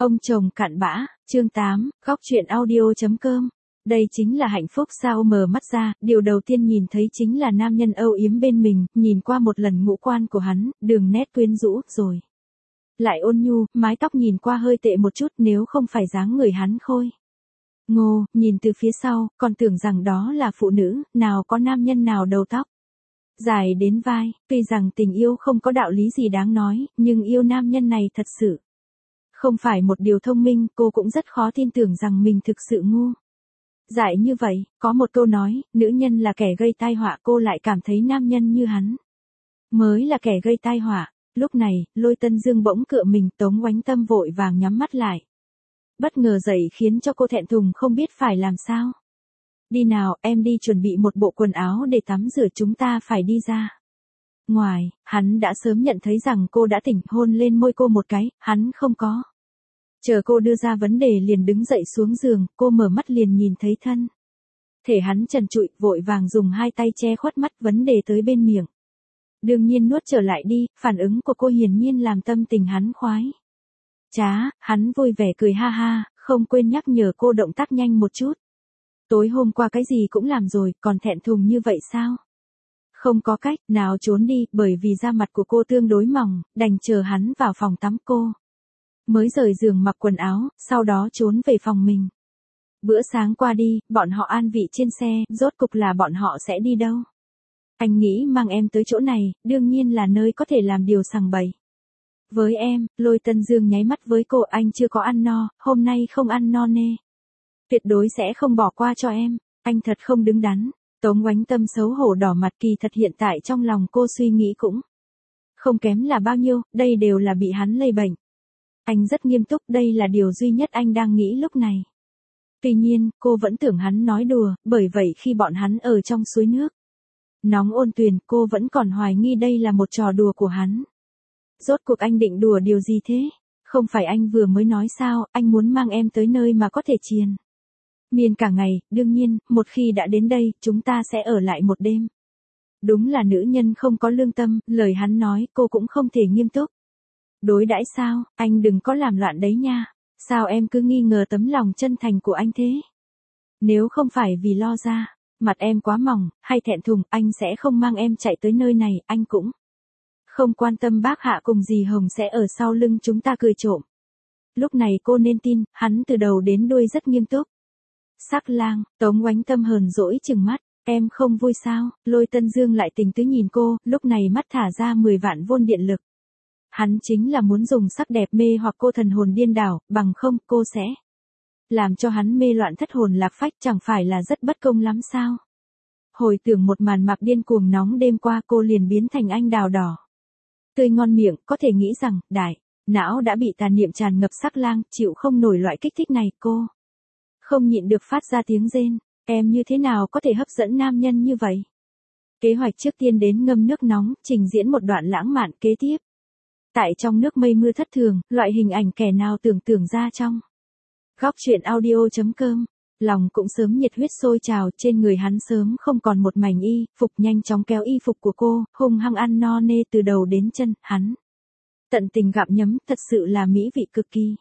Ông chồng cặn bã, chương 8, góc chuyện audio.com. Đây chính là hạnh phúc sao? Mở mắt ra, điều đầu tiên nhìn thấy chính là nam nhân âu yếm bên mình, nhìn qua một lần ngũ quan của hắn, đường nét quyến rũ, rồi lại ôn nhu, mái tóc nhìn qua hơi tệ một chút nếu không phải dáng người hắn khôi ngô, nhìn từ phía sau, còn tưởng rằng đó là phụ nữ, nào có nam nhân nào đầu tóc dài đến vai. Tuy rằng tình yêu không có đạo lý gì đáng nói, nhưng yêu nam nhân này thật sự không phải một điều thông minh, cô cũng rất khó tin tưởng rằng mình thực sự ngu dại như vậy. Có một câu nói, nữ nhân là kẻ gây tai họa, cô lại cảm thấy nam nhân như hắn mới là kẻ gây tai họa. Lúc này, Lôi Tân Dương bỗng cựa mình, Tống Oánh Tâm vội vàng nhắm mắt lại. Bất ngờ dậy khiến cho cô thẹn thùng không biết phải làm sao. Đi nào, em đi chuẩn bị một bộ quần áo để tắm rửa, chúng ta phải đi ra ngoài. Hắn đã sớm nhận thấy rằng cô đã tỉnh, hôn lên môi cô một cái, hắn không có chờ cô đưa ra vấn đề liền đứng dậy xuống giường. Cô mở mắt liền nhìn thấy thân thể hắn trần trụi, vội vàng dùng hai tay che khuất mắt, vấn đề tới bên miệng đương nhiên nuốt trở lại đi. Phản ứng của cô hiển nhiên làm tâm tình hắn khoái trá. Hắn vui vẻ cười ha ha, không quên nhắc nhở cô động tác nhanh một chút. Tối hôm qua cái gì cũng làm rồi, còn thẹn thùng như vậy sao? Không có cách nào trốn đi, bởi vì da mặt của cô tương đối mỏng, đành chờ hắn vào phòng tắm cô mới rời giường mặc quần áo, sau đó trốn về phòng mình. Bữa sáng qua đi, bọn họ an vị trên xe, rốt cục là bọn họ sẽ đi đâu? Anh nghĩ mang em tới chỗ này, đương nhiên là nơi có thể làm điều sằng bậy với em. Lôi Tân Dương nháy mắt với cô, anh chưa có ăn no, hôm nay không ăn no nê, tuyệt đối sẽ không bỏ qua cho em. Anh thật không đứng đắn. Tống Oánh Tâm xấu hổ đỏ mặt, kỳ thật hiện tại trong lòng cô suy nghĩ cũng không kém là bao nhiêu, đây đều là bị hắn lây bệnh. Anh rất nghiêm túc, đây là điều duy nhất anh đang nghĩ lúc này. Tuy nhiên, cô vẫn tưởng hắn nói đùa, bởi vậy khi bọn hắn ở trong suối nước nóng ôn tuyền, cô vẫn còn hoài nghi đây là một trò đùa của hắn. Rốt cuộc anh định đùa điều gì thế? Không phải anh vừa mới nói sao, anh muốn mang em tới nơi mà có thể triền miên cả ngày. Đương nhiên, một khi đã đến đây, chúng ta sẽ ở lại một đêm. Đúng là nữ nhân không có lương tâm, lời hắn nói cô cũng không thể nghiêm túc đối đãi sao? Anh đừng có làm loạn đấy nha. Sao em cứ nghi ngờ tấm lòng chân thành của anh thế? Nếu không phải vì lo ra mặt em quá mỏng, hay thẹn thùng, anh sẽ không mang em chạy tới nơi này. Anh cũng không quan tâm bác Hạ cùng dì Hồng sẽ ở sau lưng chúng ta cười trộm. Lúc này cô nên tin, hắn từ đầu đến đuôi rất nghiêm túc. Sắc lang. Tống Oánh Tâm hờn dỗi chừng mắt, em không vui sao? Lôi Tân Dương lại tình tứ nhìn cô, lúc này mắt thả ra 10 vạn vôn điện lực. Hắn chính là muốn dùng sắc đẹp mê hoặc cô thần hồn điên đảo, bằng không cô sẽ làm cho hắn mê loạn thất hồn lạc phách, chẳng phải là rất bất công lắm sao? Hồi tưởng một màn mặc điên cuồng nóng đêm qua, cô liền biến thành anh đào đỏ tươi ngon miệng. Có thể nghĩ rằng, đại não đã bị tà niệm tràn ngập. Sắc lang chịu không nổi loại kích thích này, cô không nhịn được phát ra tiếng rên. Em như thế nào có thể hấp dẫn nam nhân như vậy? Kế hoạch trước tiên đến ngâm nước nóng, trình diễn một đoạn lãng mạn kế tiếp. Tại trong nước mây mưa thất thường, loại hình ảnh kẻ nào tưởng tượng ra trong góc chuyện audio.com. Lòng cũng sớm nhiệt huyết sôi trào, trên người hắn sớm không còn một mảnh y phục, nhanh chóng kéo y phục của cô, hung hăng ăn no nê từ đầu đến chân. Hắn tận tình gặm nhấm, thật sự là mỹ vị cực kỳ.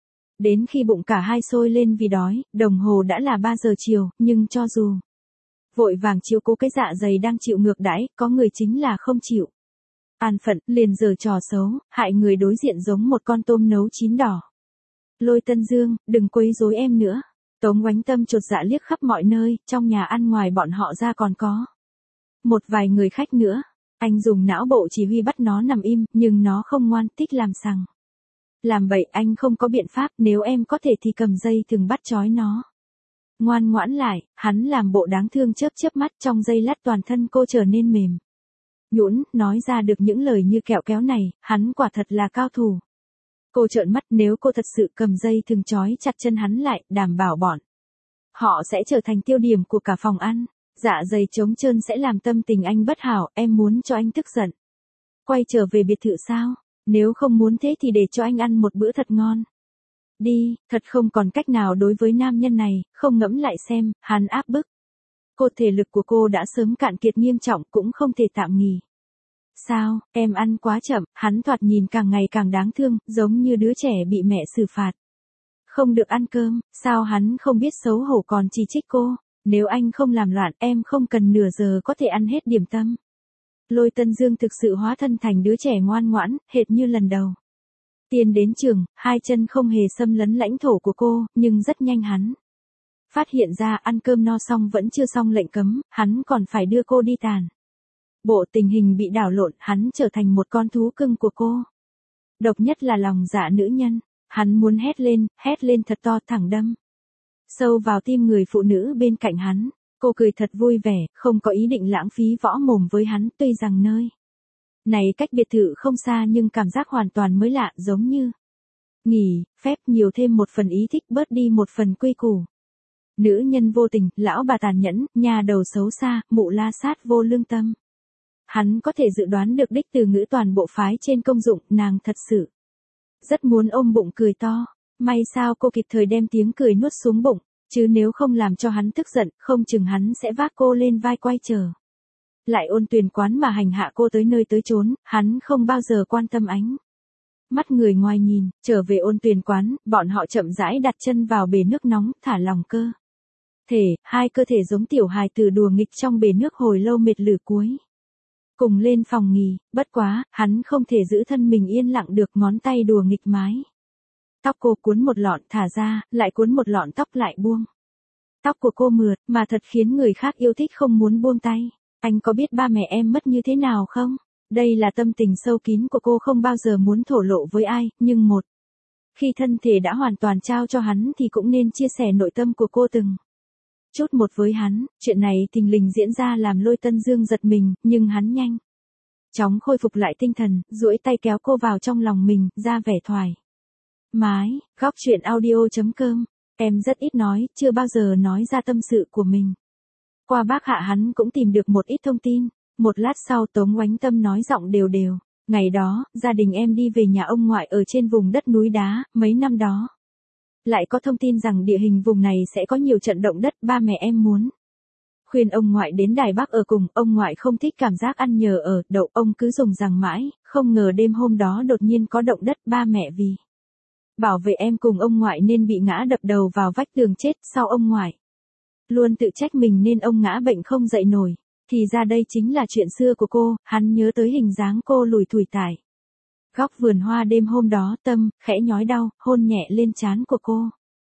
Đến khi bụng cả hai sôi lên vì đói, đồng hồ đã là 3 giờ chiều, nhưng cho dù vội vàng chiếu cố cái dạ dày đang chịu ngược đãi, có người chính là không chịu an phận, liền giở trò xấu, hại người đối diện giống một con tôm nấu chín đỏ. Lôi Tân Dương, đừng quấy rối em nữa. Tống Oánh Tâm chột dạ liếc khắp mọi nơi, trong nhà ăn ngoài bọn họ ra còn có một vài người khách nữa. Anh dùng não bộ chỉ huy bắt nó nằm im, nhưng nó không ngoan, thích làm sằng làm bậy. Anh không có biện pháp, nếu em có thể thì cầm dây thừng bắt trói nó ngoan ngoãn lại. Hắn làm bộ đáng thương chớp chớp mắt, trong giây lát toàn thân cô trở nên mềm nhũn, nói ra được những lời như kẹo kéo này, hắn quả thật là cao thủ. Cô trợn mắt, nếu cô thật sự cầm dây thừng trói chặt chân hắn lại, đảm bảo bọn họ sẽ trở thành tiêu điểm của cả phòng ăn. Dạ dày trống trơn sẽ làm tâm tình anh bất hảo. Em muốn cho anh tức giận quay trở về biệt thự sao? Nếu không muốn thế thì để cho anh ăn một bữa thật ngon đi. Thật không còn cách nào đối với nam nhân này, không ngẫm lại xem, hắn áp bức cô, thể lực của cô đã sớm cạn kiệt nghiêm trọng, cũng không thể tạm nghỉ. Sao, em ăn quá chậm? Hắn thoạt nhìn càng ngày càng đáng thương, giống như đứa trẻ bị mẹ xử phạt Không được ăn cơm, sao hắn không biết xấu hổ còn chỉ trích cô, nếu anh không làm loạn em không cần nửa giờ có thể ăn hết điểm tâm. Lôi Tân Dương thực sự hóa thân thành đứa trẻ ngoan ngoãn, hệt như lần đầu. Tiên đến trường, hai chân không hề xâm lấn lãnh thổ của cô, nhưng rất nhanh hắn phát hiện ra ăn cơm no xong vẫn chưa xong lệnh cấm, hắn còn phải đưa cô đi tàn. Bộ tình hình bị đảo lộn, hắn trở thành một con thú cưng của cô. Độc nhất là lòng dạ nữ nhân, hắn muốn hét lên thật to thẳng đâm sâu vào tim người phụ nữ bên cạnh hắn. Cô cười thật vui vẻ, không có ý định lãng phí võ mồm với hắn, tuy rằng nơi này cách biệt thự không xa nhưng cảm giác hoàn toàn mới lạ, giống như nghỉ phép nhiều thêm một phần ý thích, bớt đi một phần quy củ. Nữ nhân vô tình, lão bà tàn nhẫn, nhà đầu xấu xa, mụ la sát vô lương tâm. Hắn có thể dự đoán được đích từ ngữ toàn bộ phái trên công dụng, nàng thật sự rất muốn ôm bụng cười to. May sao cô kịp thời đem tiếng cười nuốt xuống bụng, chứ nếu không làm cho hắn tức giận, không chừng hắn sẽ vác cô lên vai quay trở lại Ôn Tuyền quán mà hành hạ cô tới nơi tới chốn. Hắn không bao giờ quan tâm ánh mắt người ngoài nhìn. Trở về Ôn Tuyền quán, bọn họ chậm rãi đặt chân vào bể nước nóng, thả lỏng cơ hai cơ thể giống tiểu hài tử đùa nghịch trong bể nước hồi lâu mệt lử cuối cùng lên phòng nghỉ. Bất quá, hắn không thể giữ thân mình yên lặng được, ngón tay đùa nghịch mái tóc cô, cuốn một lọn thả ra, lại cuốn một lọn tóc lại buông. Tóc của cô mượt, mà thật khiến người khác yêu thích không muốn buông tay. Anh có biết ba mẹ em mất như thế nào không? Đây là tâm tình sâu kín của cô, không bao giờ muốn thổ lộ với ai, nhưng khi thân thể đã hoàn toàn trao cho hắn thì cũng nên chia sẻ nội tâm của cô từng chút một với hắn. Chuyện này thình lình diễn ra làm Lôi Tân Dương giật mình, nhưng hắn nhanh chóng khôi phục lại tinh thần, duỗi tay kéo cô vào trong lòng mình, ra vẻ thoải mái. Góc truyện audio.com. Em rất ít nói, chưa bao giờ nói ra tâm sự của mình. Qua bác Hạ hắn cũng tìm được một ít thông tin. Một lát sau Tống Oánh Tâm nói giọng đều đều. Ngày đó, gia đình em đi về nhà ông ngoại ở trên vùng đất núi đá, mấy năm đó. Lại có thông tin rằng địa hình vùng này sẽ có nhiều trận động đất, ba mẹ em muốn khuyên ông ngoại đến Đài Bắc ở cùng. Ông ngoại không thích cảm giác ăn nhờ ở đậu, ông cứ dùng rằng mãi, không ngờ đêm hôm đó đột nhiên có động đất. Ba mẹ vì bảo vệ em cùng ông ngoại nên bị ngã đập đầu vào vách tường chết. Sau ông ngoại luôn tự trách mình nên ông ngã bệnh không dậy nổi. Thì ra đây chính là chuyện xưa của cô. Hắn nhớ tới hình dáng cô lủi thủi tại góc vườn hoa đêm hôm đó, tâm khẽ nhói đau, hôn nhẹ lên trán của cô.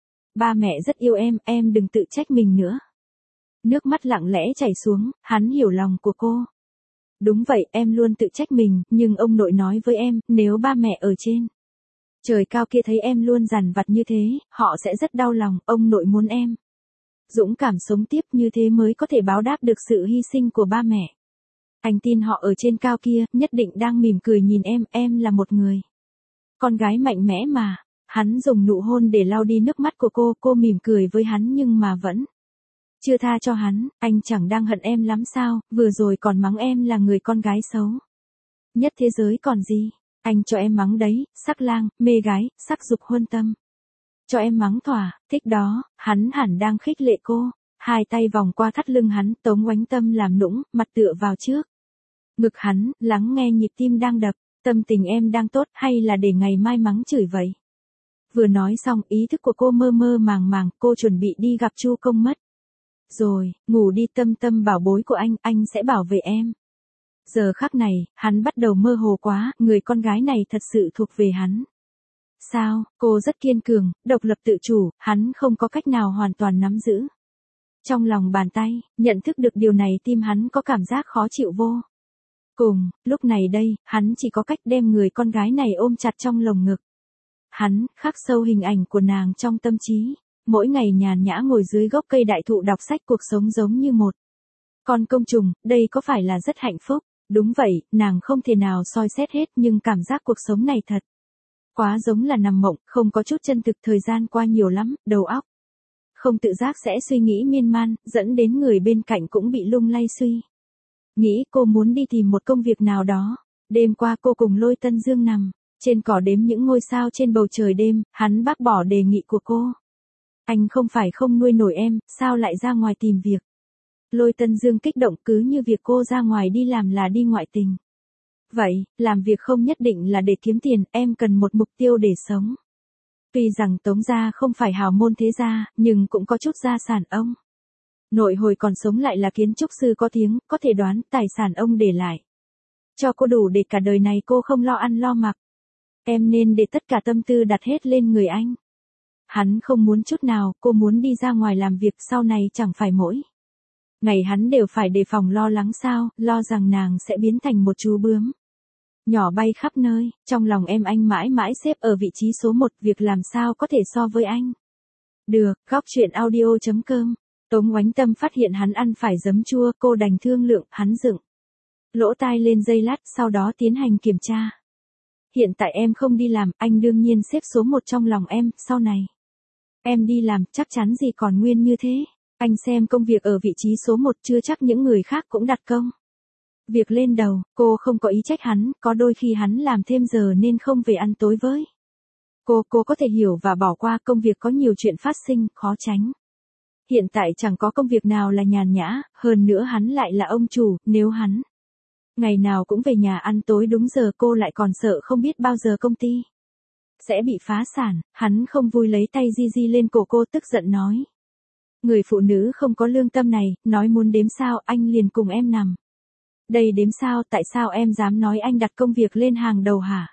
Ba mẹ rất yêu em đừng tự trách mình nữa. Nước mắt lặng lẽ chảy xuống, hắn hiểu lòng của cô. Đúng vậy, em luôn tự trách mình, nhưng ông nội nói với em, nếu ba mẹ ở trên trời cao kia thấy em luôn dằn vặt như thế, họ sẽ rất đau lòng. Ông nội muốn em dũng cảm sống tiếp, như thế mới có thể báo đáp được sự hy sinh của ba mẹ. Anh tin họ ở trên cao kia, nhất định đang mỉm cười nhìn em là một người con gái mạnh mẽ mà. Hắn dùng nụ hôn để lau đi nước mắt của cô mỉm cười với hắn nhưng mà vẫn chưa tha cho hắn. Anh chẳng đang hận em lắm sao, vừa rồi còn mắng em là người con gái xấu nhất thế giới còn gì. Anh cho em mắng đấy, sắc lang, mê gái, sắc dục huân tâm. Cho em mắng thỏa, thích đó. Hắn hẳn đang khích lệ cô. Hai tay vòng qua thắt lưng hắn, Tống Oánh Tâm làm nũng, mặt tựa vào trước ngực hắn, lắng nghe nhịp tim đang đập. Tâm tình em đang tốt hay là để ngày mai mắng chửi vậy? Vừa nói xong, ý thức của cô mơ mơ màng màng, cô chuẩn bị đi gặp Chu Công mất. Rồi, ngủ đi Tâm Tâm bảo bối của anh sẽ bảo vệ em. Giờ khắc này, hắn bắt đầu mơ hồ quá, người con gái này thật sự thuộc về hắn. Sao, cô rất kiên cường, độc lập tự chủ, hắn không có cách nào hoàn toàn nắm giữ trong lòng bàn tay. Nhận thức được điều này, tim hắn có cảm giác khó chịu vô cùng. Lúc này đây, hắn chỉ có cách đem người con gái này ôm chặt trong lồng ngực. Hắn khắc sâu hình ảnh của nàng trong tâm trí. Mỗi ngày nhàn nhã ngồi dưới gốc cây đại thụ đọc sách, cuộc sống giống như một con công trùng, đây có phải là rất hạnh phúc? Đúng vậy, nàng không thể nào soi xét hết, nhưng cảm giác cuộc sống này thật quá giống là nằm mộng, không có chút chân thực. Thời gian qua nhiều lắm, đầu óc không tự giác sẽ suy nghĩ miên man, dẫn đến người bên cạnh cũng bị lung lay suy nghĩ. Cô muốn đi tìm một công việc nào đó. Đêm qua cô cùng Lôi Tân Dương nằm trên cỏ đếm những ngôi sao trên bầu trời đêm. Hắn bác bỏ đề nghị của cô. Anh không phải không nuôi nổi em, sao lại ra ngoài tìm việc? Lôi Tân Dương kích động, cứ như việc cô ra ngoài đi làm là đi ngoại tình vậy. Làm việc không nhất định là để kiếm tiền, em cần một mục tiêu để sống Tuy rằng Tống gia không phải hào môn thế gia, nhưng cũng có chút gia sản ông. Nội hồi còn sống lại là kiến trúc sư có tiếng, có thể đoán tài sản ông để lại. Cho cô đủ để cả đời này cô không lo ăn lo mặc. Em nên để tất cả tâm tư đặt hết lên người anh. Hắn không muốn chút nào, cô muốn đi ra ngoài làm việc sau này chẳng phải mỗi ngày hắn đều phải đề phòng lo lắng sao, lo rằng nàng sẽ biến thành một chú bướm nhỏ bay khắp nơi, trong lòng em anh mãi mãi xếp ở vị trí số 1, việc làm sao có thể so với anh. Được, góc chuyện audio.com. Tống Oánh Tâm phát hiện hắn ăn phải giấm chua, cô đành thương lượng, hắn dựng lỗ tai lên giây lát, sau đó tiến hành kiểm tra. Hiện tại em không đi làm, anh đương nhiên xếp số 1 trong lòng em, sau này em đi làm, chắc chắn gì còn nguyên như thế. Anh xem công việc ở vị trí số 1 chưa chắc những người khác cũng đặt công việc lên đầu, cô không có ý trách hắn, có đôi khi hắn làm thêm giờ nên không về ăn tối với cô có thể hiểu và bỏ qua, công việc có nhiều chuyện phát sinh, khó tránh. Hiện tại chẳng có công việc nào là nhàn nhã, hơn nữa hắn lại là ông chủ, nếu hắn ngày nào cũng về nhà ăn tối đúng giờ, cô lại còn sợ không biết bao giờ công ty sẽ bị phá sản. Hắn không vui lấy tay di lên cổ cô, tức giận nói. Người phụ nữ không có lương tâm này, nói muốn đếm sao, anh liền cùng em nằm đây đếm sao, tại sao em dám nói anh đặt công việc lên hàng đầu hả?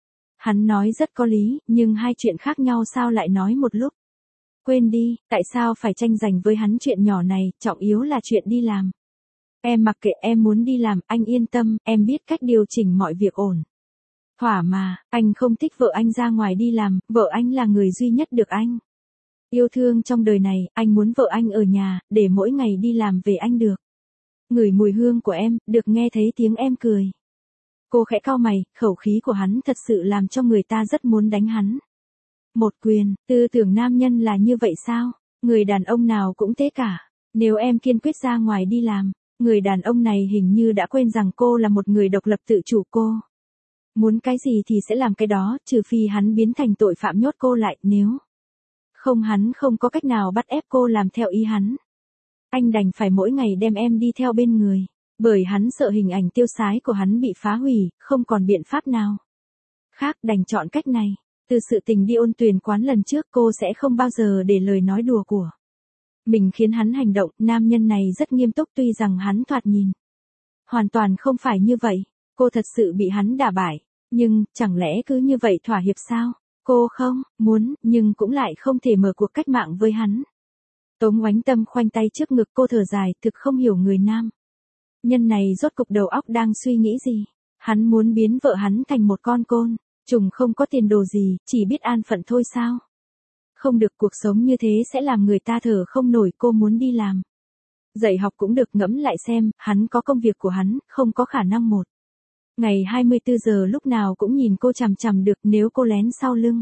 Hắn nói rất có lý, nhưng hai chuyện khác nhau sao lại nói một lúc? Quên đi, tại sao phải tranh giành với hắn chuyện nhỏ này, trọng yếu là chuyện đi làm. Em mặc kệ, em muốn đi làm, anh yên tâm, em biết cách điều chỉnh mọi việc ổn thỏa mà. Anh không thích vợ anh ra ngoài đi làm, vợ anh là người duy nhất được anh yêu thương trong đời này, anh muốn vợ anh ở nhà, để mỗi ngày đi làm về anh được ngửi mùi hương của em, được nghe thấy tiếng em cười. Cô khẽ cau mày, khẩu khí của hắn thật sự làm cho người ta rất muốn đánh hắn một quyền. Tư tưởng nam nhân là như vậy sao? Người đàn ông nào cũng thế cả. Nếu em kiên quyết ra ngoài đi làm, người đàn ông này hình như đã quên rằng cô là một người độc lập tự chủ, cô muốn cái gì thì sẽ làm cái đó, trừ phi hắn biến thành tội phạm nhốt cô lại, nếu không hắn không có cách nào bắt ép cô làm theo ý hắn. Anh đành phải mỗi ngày đem em đi theo bên người, bởi hắn sợ hình ảnh tiêu sái của hắn bị phá hủy, không còn biện pháp nào khác, đành chọn cách này. Từ sự tình đi ôn tuyền quán lần trước, cô sẽ không bao giờ để lời nói đùa của mình khiến hắn hành động. Nam nhân này rất nghiêm túc, tuy rằng hắn thoạt nhìn hoàn toàn không phải như vậy. Cô thật sự bị hắn đả bại, nhưng chẳng lẽ cứ như vậy thỏa hiệp sao? Cô không muốn, nhưng cũng lại không thể mở cuộc cách mạng với hắn. Tống Oánh Tâm khoanh tay trước ngực, cô thở dài, thực không hiểu người nam nhân này rốt cục đầu óc đang suy nghĩ gì. Hắn muốn biến vợ hắn thành một con côn trùng không có tiền đồ gì, chỉ biết an phận thôi sao? Không được, cuộc sống như thế sẽ làm người ta thở không nổi. Cô muốn đi làm, dạy học cũng được, ngẫm lại xem, hắn có công việc của hắn, không có khả năng một ngày 24 giờ lúc nào cũng nhìn cô chằm chằm được. Nếu cô lén sau lưng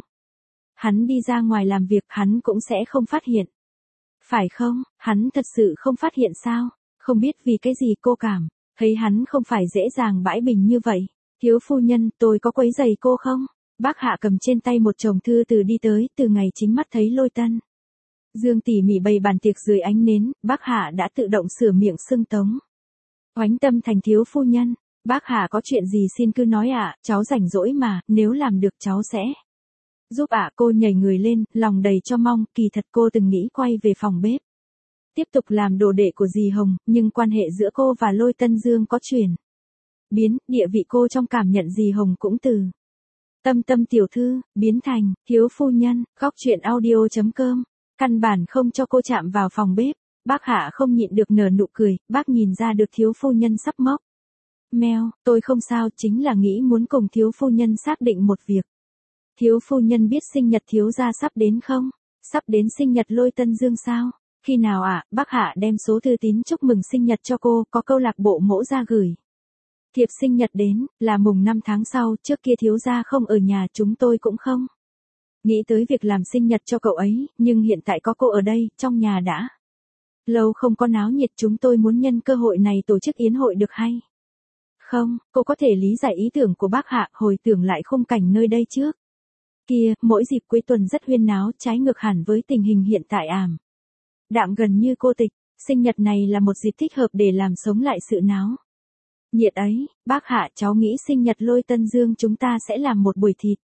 hắn đi ra ngoài làm việc, hắn cũng sẽ không phát hiện. Phải không? Hắn thật sự không phát hiện sao? Không biết vì cái gì cô cảm thấy hắn không phải dễ dàng bãi bình như vậy. Thiếu phu nhân, tôi có quấy rầy cô không? Bác Hạ cầm trên tay một chồng thư từ đi tới, từ ngày chính mắt thấy Lôi Tân Dương tỉ mỉ bày bàn tiệc dưới ánh nến, bác Hạ đã tự động sửa miệng xưng Tống Oánh Tâm thành thiếu phu nhân. Bác Hạ có chuyện gì xin cứ nói ạ, cháu rảnh rỗi mà, nếu làm được cháu sẽ giúp ạ. Cô nhảy người lên, lòng đầy cho mong, kỳ thật cô từng nghĩ quay về phòng bếp tiếp tục làm đồ đệ của dì Hồng, nhưng quan hệ giữa cô và Lôi Tân Dương có chuyển biến, địa vị cô trong cảm nhận dì Hồng cũng từ Tâm Tâm tiểu thư biến thành thiếu phu nhân. Góc chuyện audio.com. Căn bản không cho cô chạm vào phòng bếp. Bác Hạ không nhịn được nở nụ cười, bác nhìn ra được thiếu phu nhân sắp mốc meo. Tôi không sao, chính là nghĩ muốn cùng thiếu phu nhân xác định một việc. Thiếu phu nhân biết sinh nhật thiếu gia sắp đến không? Sắp đến sinh nhật Lôi Tân Dương sao? Khi nào ạ? Bác Hạ đem số thư tín chúc mừng sinh nhật cho cô, có câu lạc bộ mẫu gia gửi thiệp sinh nhật đến, là mùng 5 tháng sau, trước kia thiếu gia không ở nhà, chúng tôi cũng không nghĩ tới việc làm sinh nhật cho cậu ấy, nhưng hiện tại có cô ở đây, trong nhà đã lâu không có náo nhiệt, chúng tôi muốn nhân cơ hội này tổ chức yến hội được hay không? Cô có thể lý giải ý tưởng của bác Hạ, hồi tưởng lại khung cảnh nơi đây trước kia, mỗi dịp cuối tuần rất huyên náo, trái ngược hẳn với tình hình hiện tại ảm đạm gần như cô tịch. Sinh nhật này là một dịp thích hợp để làm sống lại sự náo nhiệt ấy. Bác Hạ, cháu nghĩ sinh nhật Lôi Tân Dương chúng ta sẽ làm một buổi thịt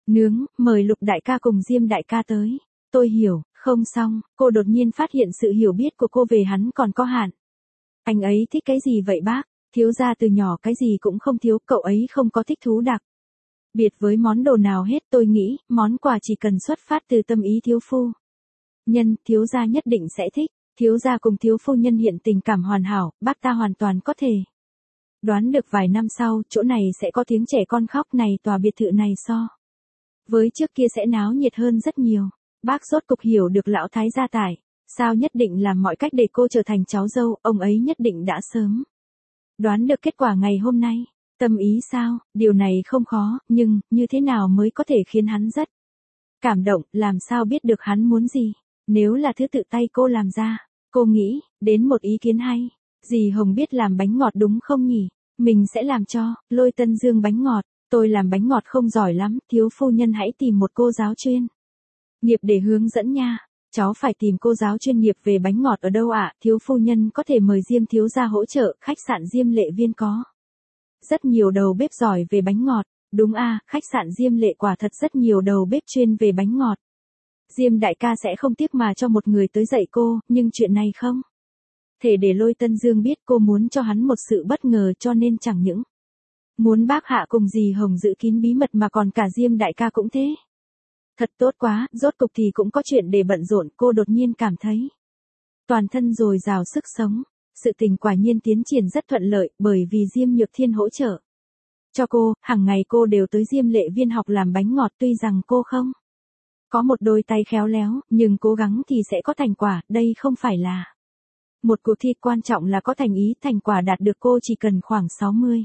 Nướng, mời Lục đại ca cùng Diêm đại ca tới. Tôi hiểu, không xong, cô đột nhiên phát hiện sự hiểu biết của cô về hắn còn có hạn. Anh ấy thích cái gì vậy bác? Thiếu gia từ nhỏ cái gì cũng không thiếu, cậu ấy không có thích thú đặc biệt với món đồ nào hết. Tôi nghĩ, món quà chỉ cần xuất phát từ tâm ý thiếu phu nhân, thiếu gia nhất định sẽ thích. Thiếu gia cùng thiếu phu nhân hiện tình cảm hoàn hảo, bác ta hoàn toàn có thể đoán được vài năm sau, chỗ này sẽ có tiếng trẻ con khóc này, tòa biệt thự này so với trước kia sẽ náo nhiệt hơn rất nhiều. Bác rốt cục hiểu được lão thái gia Tải, sao nhất định làm mọi cách để cô trở thành cháu dâu, ông ấy nhất định đã sớm đoán được kết quả ngày hôm nay. Tâm ý sao, điều này không khó, nhưng, như thế nào mới có thể khiến hắn rất cảm động, làm sao biết được hắn muốn gì? Nếu là thứ tự tay cô làm ra, cô nghĩ, đến một ý kiến hay. Dì Hồng biết làm bánh ngọt đúng không nhỉ? Mình sẽ làm cho, Lôi Tân Dương bánh ngọt. Tôi làm bánh ngọt không giỏi lắm, thiếu phu nhân hãy tìm một cô giáo chuyên nghiệp để hướng dẫn nha. Cháu phải tìm cô giáo chuyên nghiệp về bánh ngọt ở đâu ạ? Thiếu phu nhân có thể mời Diêm thiếu gia hỗ trợ, khách sạn Diêm Lệ Viên có rất nhiều đầu bếp giỏi về bánh ngọt. Đúng khách sạn Diêm Lệ quả thật rất nhiều đầu bếp chuyên về bánh ngọt. Diêm đại ca sẽ không tiếc mà cho một người tới dạy cô, nhưng chuyện này không thể để Lôi Tân Dương biết. Cô muốn cho hắn một sự bất ngờ, cho nên chẳng những muốn bác Hạ cùng dì Hồng giữ kín bí mật mà còn cả Diêm đại ca cũng thế. Thật tốt quá, rốt cục thì cũng có chuyện để bận rộn. Cô đột nhiên cảm thấy toàn thân dồi dào sức sống. Sự tình quả nhiên tiến triển rất thuận lợi, bởi vì Diêm Nhược Thiên hỗ trợ cho cô. Hàng ngày cô đều tới Diêm Lệ Viên học làm bánh ngọt. Tuy rằng cô không có một đôi tay khéo léo, nhưng cố gắng thì sẽ có thành quả. Đây không phải là một cuộc thi, quan trọng là có thành ý. Thành quả đạt được cô chỉ cần khoảng 60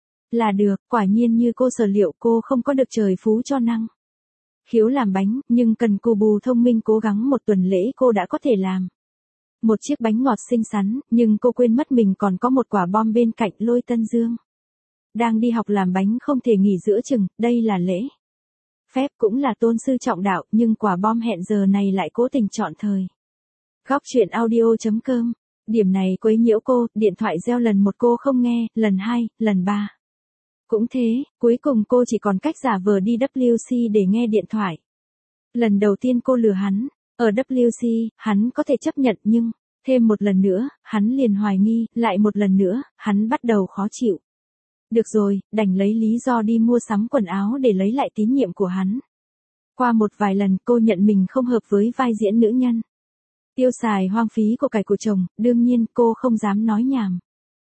là được. Quả nhiên như cô sở liệu, cô không có được trời phú cho năng khiếu làm bánh, nhưng cần cù bù thông minh cố gắng. Một tuần lễ cô đã có thể làm một chiếc bánh ngọt xinh xắn, nhưng cô quên mất mình còn có một quả bom bên cạnh. Lôi Tân Dương đang đi học làm bánh không thể nghỉ giữa chừng, đây là lễ phép cũng là tôn sư trọng đạo, nhưng quả bom hẹn giờ này lại cố tình chọn thời. Góc truyện audio.com. Điểm này quấy nhiễu cô, điện thoại reo lần một cô không nghe, lần hai, lần ba cũng thế, cuối cùng cô chỉ còn cách giả vờ đi WC để nghe điện thoại. Lần đầu tiên cô lừa hắn, ở WC, hắn có thể chấp nhận, nhưng thêm một lần nữa, hắn liền hoài nghi, lại một lần nữa, hắn bắt đầu khó chịu. Được rồi, đành lấy lý do đi mua sắm quần áo để lấy lại tín nhiệm của hắn. Qua một vài lần cô nhận mình không hợp với vai diễn nữ nhân tiêu xài hoang phí của cải của chồng, đương nhiên cô không dám nói nhảm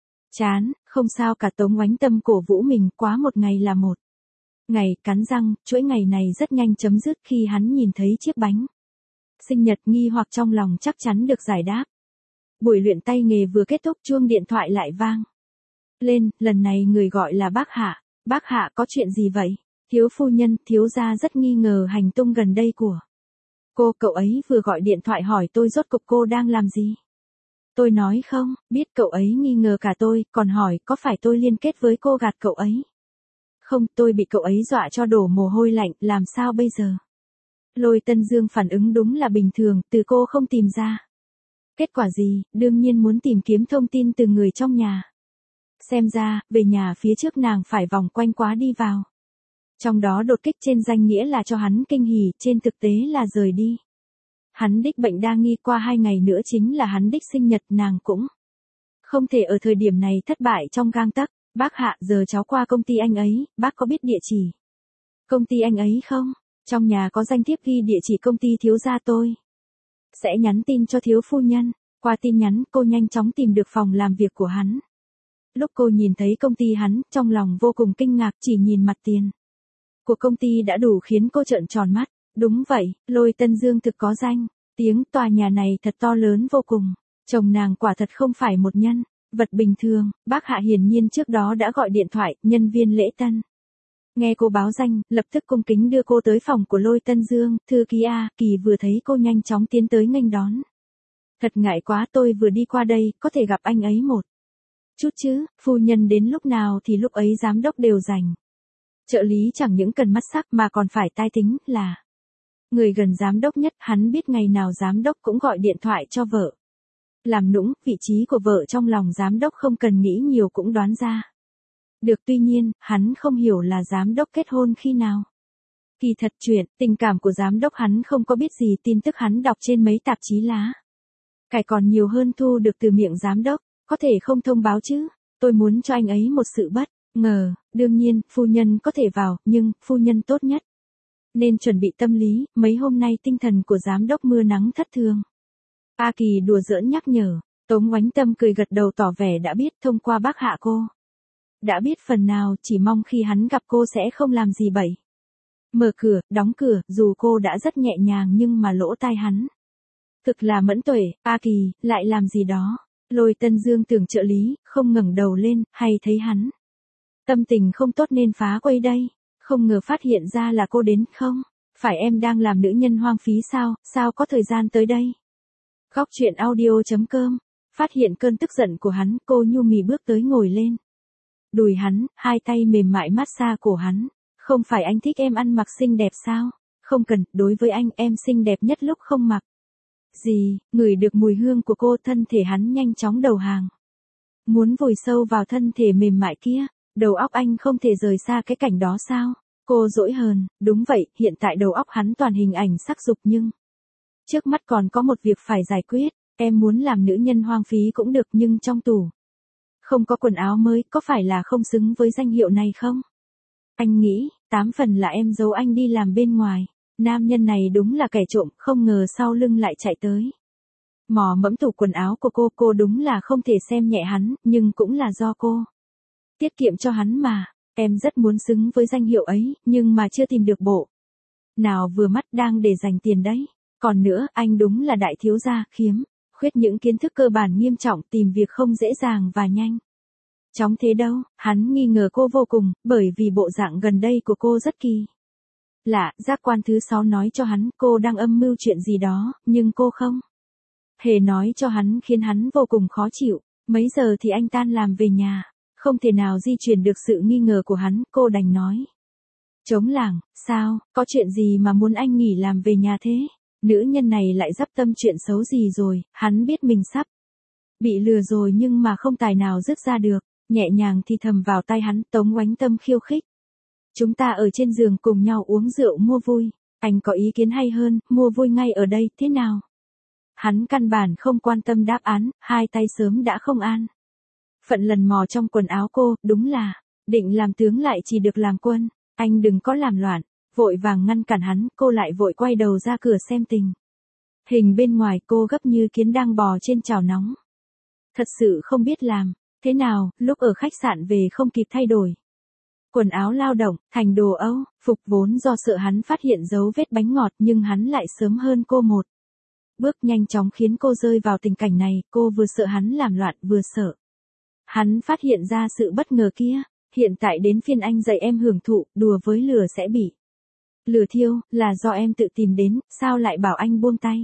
chán, không sao cả. Tống Oánh Tâm cổ vũ mình, quá một ngày là một ngày. Cắn răng, chuỗi ngày này rất nhanh chấm dứt khi hắn nhìn thấy chiếc bánh sinh nhật. Nghi hoặc trong lòng chắc chắn được giải đáp. Buổi luyện tay nghề vừa kết thúc, chuông điện thoại lại vang lên. Lần này người gọi là bác Hạ. Bác Hạ, có chuyện gì vậy? Thiếu phu nhân, thiếu gia rất nghi ngờ hành tung gần đây của cô. Cậu ấy vừa gọi điện thoại hỏi tôi rốt cục cô đang làm gì. Tôi nói không, biết cậu ấy nghi ngờ cả tôi, còn hỏi có phải tôi liên kết với cô gạt cậu ấy. Không, tôi bị cậu ấy dọa cho đổ mồ hôi lạnh, làm sao bây giờ? Lôi Tân Dương phản ứng đúng là bình thường, từ cô không tìm ra kết quả gì, đương nhiên muốn tìm kiếm thông tin từ người trong nhà. Xem ra, về nhà phía trước nàng phải vòng quanh quá đi vào. Trong đó đột kích trên danh nghĩa là cho hắn kinh hỉ, trên thực tế là rời đi. Hắn đích bệnh đa nghi, qua 2 ngày nữa chính là hắn đích sinh nhật, nàng cũng không thể ở thời điểm này thất bại trong gang tấc. Bác Hạ, giờ cháu qua công ty anh ấy, bác có biết địa chỉ công ty anh ấy không? Trong nhà có danh thiếp ghi địa chỉ công ty thiếu gia, tôi sẽ nhắn tin cho thiếu phu nhân. Qua tin nhắn, cô nhanh chóng tìm được phòng làm việc của hắn. Lúc cô nhìn thấy công ty hắn, trong lòng vô cùng kinh ngạc, chỉ nhìn mặt tiền của công ty đã đủ khiến cô trợn tròn mắt. Đúng vậy, Lôi Tân Dương thực có danh tiếng, tòa nhà này thật to lớn vô cùng. Chồng nàng quả thật không phải một nhân vật bình thường. Bác Hạ hiển nhiên trước đó đã gọi điện thoại. Nhân viên lễ tân nghe cô báo danh, lập tức cung kính đưa cô tới phòng của Lôi Tân Dương. Thư ký Kỳ vừa thấy cô nhanh chóng tiến tới nghênh đón. Thật ngại quá, tôi vừa đi qua đây, có thể gặp anh ấy một chút chứ? Phu nhân đến lúc nào thì lúc ấy giám đốc đều rảnh. Trợ lý chẳng những cần mắt sắc mà còn phải tai tính, là người gần giám đốc nhất. Hắn biết ngày nào giám đốc cũng gọi điện thoại cho vợ làm nũng. Vị trí của vợ trong lòng giám đốc không cần nghĩ nhiều cũng đoán ra được. Tuy nhiên, hắn không hiểu là giám đốc kết hôn khi nào. Kỳ thật chuyện, tình cảm của giám đốc hắn không có biết gì, tin tức hắn đọc trên mấy tạp chí lá cải còn nhiều hơn thu được từ miệng giám đốc, có thể không thông báo chứ, tôi muốn cho anh ấy một sự bất ngờ, đương nhiên, phu nhân có thể vào, nhưng, phu nhân tốt nhất nên chuẩn bị tâm lý, mấy hôm nay tinh thần của giám đốc mưa nắng thất thường. A Kỳ đùa giỡn nhắc nhở, Tống Oánh Tâm cười gật đầu tỏ vẻ đã biết thông qua bác hạ cô. Đã biết phần nào, chỉ mong khi hắn gặp cô sẽ không làm gì bậy. Mở cửa, đóng cửa, dù cô đã rất nhẹ nhàng nhưng mà lỗ tai hắn. Thực là mẫn tuệ, A Kỳ, lại làm gì đó. Lôi Tân Dương tưởng trợ lý, không ngẩng đầu lên, hay thấy hắn. Tâm tình không tốt nên phá quay đây. Không ngờ phát hiện ra là cô đến không? Phải em đang làm nữ nhân hoang phí sao có thời gian tới đây? Góc chuyện audio.com. Phát hiện cơn tức giận của hắn, cô nhu mì bước tới ngồi lên. Đùi hắn, hai tay mềm mại massage cổ hắn. Không phải anh thích em ăn mặc xinh đẹp sao? Không cần, đối với anh em xinh đẹp nhất lúc không mặc. Gì, ngửi được mùi hương của cô, thân thể hắn nhanh chóng đầu hàng. Muốn vùi sâu vào thân thể mềm mại kia, đầu óc anh không thể rời xa cái cảnh đó sao? Cô dỗi hờn, đúng vậy, hiện tại đầu óc hắn toàn hình ảnh sắc dục nhưng trước mắt còn có một việc phải giải quyết, em muốn làm nữ nhân hoang phí cũng được nhưng trong tủ không có quần áo mới, có phải là không xứng với danh hiệu này không? Anh nghĩ, 8 phần là em giấu anh đi làm bên ngoài. Nam nhân này đúng là kẻ trộm, không ngờ sau lưng lại chạy tới. Mò mẫm tủ quần áo của cô đúng là không thể xem nhẹ hắn, nhưng cũng là do cô tiết kiệm cho hắn mà. Em rất muốn xứng với danh hiệu ấy, nhưng mà chưa tìm được bộ nào vừa mắt đang để dành tiền đấy. Còn nữa, anh đúng là đại thiếu gia, khuyết những kiến thức cơ bản nghiêm trọng, tìm việc không dễ dàng và nhanh chóng thế đâu. Hắn nghi ngờ cô vô cùng, bởi vì bộ dạng gần đây của cô rất kỳ lạ. Giác quan thứ 6 nói cho hắn cô đang âm mưu chuyện gì đó, nhưng cô không hề nói cho hắn, khiến hắn vô cùng khó chịu. Mấy giờ thì anh tan làm về nhà? Không thể nào di chuyển được sự nghi ngờ của hắn, cô đành nói. Trống lảng, sao, có chuyện gì mà muốn anh nghỉ làm về nhà thế? Nữ nhân này lại dắp tâm chuyện xấu gì rồi? Hắn biết mình sắp bị lừa rồi nhưng mà không tài nào dứt ra được. Nhẹ nhàng thì thầm vào tai hắn, Tống Oánh Tâm khiêu khích. Chúng ta ở trên giường cùng nhau uống rượu mua vui. Anh có ý kiến hay hơn, mua vui ngay ở đây, thế nào? Hắn căn bản không quan tâm đáp án, hai tay sớm đã không an phận lần mò trong quần áo cô, đúng là định làm tướng lại chỉ được làm quân. Anh đừng có làm loạn. Vội vàng ngăn cản hắn, cô lại vội quay đầu ra cửa xem tình hình bên ngoài. Cô gấp như kiến đang bò trên chảo nóng. Thật sự không biết làm thế nào, lúc ở khách sạn về không kịp thay đổi quần áo lao động, thành đồ Âu phục, vốn do sợ hắn phát hiện dấu vết bánh ngọt, nhưng hắn lại sớm hơn cô một bước, nhanh chóng khiến cô rơi vào tình cảnh này. Cô vừa sợ hắn làm loạn, vừa sợ hắn phát hiện ra sự bất ngờ kia. Hiện tại đến phiên anh dạy em hưởng thụ, đùa với lửa sẽ bị lửa thiêu, là do em tự tìm đến, sao lại bảo anh buông tay?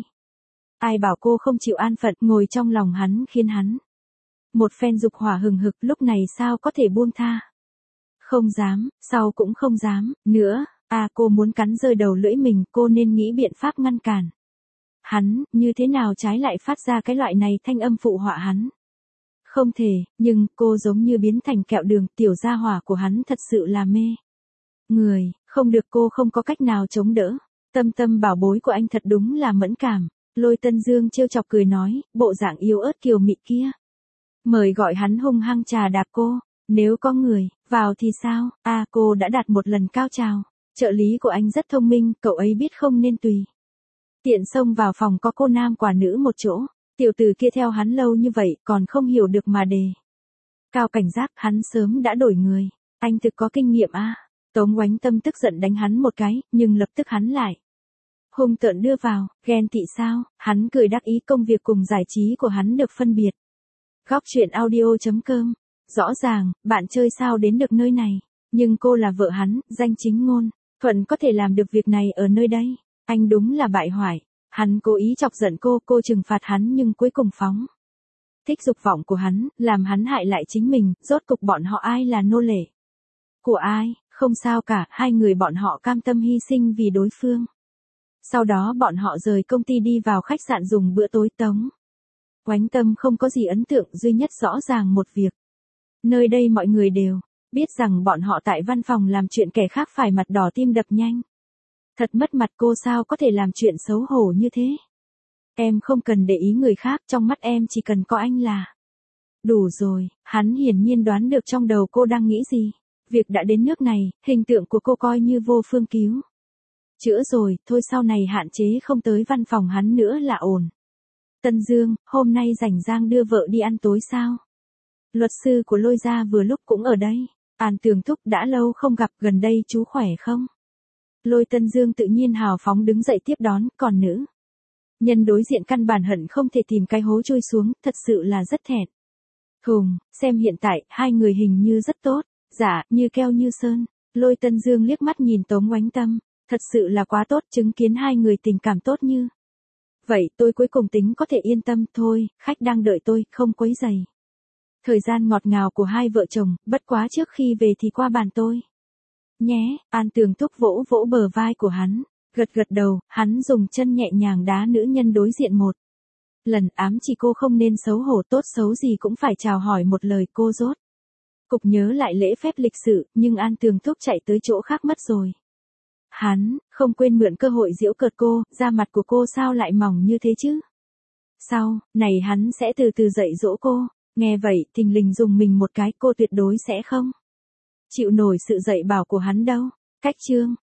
Ai bảo cô không chịu an phận, ngồi trong lòng hắn khiến hắn một phen dục hỏa hừng hực, lúc này sao có thể buông tha? Không dám, sau cũng không dám, nữa. Cô muốn cắn rơi đầu lưỡi mình, cô nên nghĩ biện pháp ngăn cản hắn, như thế nào trái lại phát ra cái loại này thanh âm phụ họa hắn. Không thể, nhưng cô giống như biến thành kẹo đường, tiểu gia hỏa của hắn thật sự là mê người, không được, cô không có cách nào chống đỡ. Tâm bảo bối của anh thật đúng là mẫn cảm. Lôi Tân Dương trêu chọc cười nói, bộ dạng yếu ớt kiều mị kia. Mời gọi hắn hung hăng trà đạp cô. Nếu có người vào thì sao? Cô đã đạt một lần cao trào. Trợ lý của anh rất thông minh, cậu ấy biết không nên tùy tiện xông vào phòng có cô nam quả nữ một chỗ. Tiểu tử kia theo hắn lâu như vậy, còn không hiểu được mà đề cao cảnh giác, hắn sớm đã đổi người. Anh thực có kinh nghiệm Tống Oánh Tâm tức giận đánh hắn một cái, nhưng lập tức hắn lại hung tợn đưa vào, ghen tị sao? Hắn cười đắc ý, công việc cùng giải trí của hắn được phân biệt. Góc chuyện audio.com. Rõ ràng, bạn chơi sao đến được nơi này, nhưng cô là vợ hắn, danh chính ngôn thuận có thể làm được việc này ở nơi đây. Anh đúng là bại hoại. Hắn cố ý chọc giận cô trừng phạt hắn nhưng cuối cùng phóng thích dục vọng của hắn, làm hắn hại lại chính mình. Rốt cục bọn họ ai là nô lệ của ai? Không sao cả, hai người bọn họ cam tâm hy sinh vì đối phương. Sau đó bọn họ rời công ty đi vào khách sạn dùng bữa tối. Tống Oánh Tâm không có gì ấn tượng, duy nhất rõ ràng một việc. Nơi đây mọi người đều biết rằng bọn họ tại văn phòng làm chuyện, kẻ khác phải mặt đỏ tim đập nhanh. Thật mất mặt, cô sao có thể làm chuyện xấu hổ như thế. Em không cần để ý người khác, trong mắt em chỉ cần có anh là đủ rồi. Hắn hiển nhiên đoán được trong đầu cô đang nghĩ gì. Việc đã đến nước này, hình tượng của cô coi như vô phương cứu chữa rồi, thôi sau này hạn chế không tới văn phòng hắn nữa là ổn. Tân Dương, hôm nay rảnh rang đưa vợ đi ăn tối sao? Luật sư của Lôi gia vừa lúc cũng ở đây. An Tường Thúc đã lâu không gặp, gần đây chú khỏe không? Lôi Tân Dương tự nhiên hào phóng đứng dậy tiếp đón, còn nữ nhân đối diện căn bản hận không thể tìm cái hố chui xuống, thật sự là rất thẹn thùng. Xem hiện tại, hai người hình như rất tốt. Dạ, như keo như sơn. Lôi Tân Dương liếc mắt nhìn Tống Oánh Tâm. Thật sự là quá tốt, chứng kiến hai người tình cảm tốt như vậy, tôi cuối cùng tính có thể yên tâm. Thôi, khách đang đợi tôi, không quấy rầy thời gian ngọt ngào của hai vợ chồng, bất quá trước khi về thì qua bàn tôi nhé. An Tường Thúc vỗ vỗ bờ vai của hắn, gật gật đầu. Hắn dùng chân nhẹ nhàng đá nữ nhân đối diện một lần, ám chỉ cô không nên xấu hổ, tốt xấu gì cũng phải chào hỏi một lời. Cô rốt cục nhớ lại lễ phép lịch sự, nhưng An Tường Thúc chạy tới chỗ khác mất rồi. Hắn không quên mượn cơ hội giễu cợt cô, da mặt của cô sao lại mỏng như thế chứ? Sau này hắn sẽ từ từ dạy dỗ cô. Nghe vậy, thình lình dùng mình một cái, cô tuyệt đối sẽ không chịu nổi sự dạy bảo của hắn đâu. Cách chương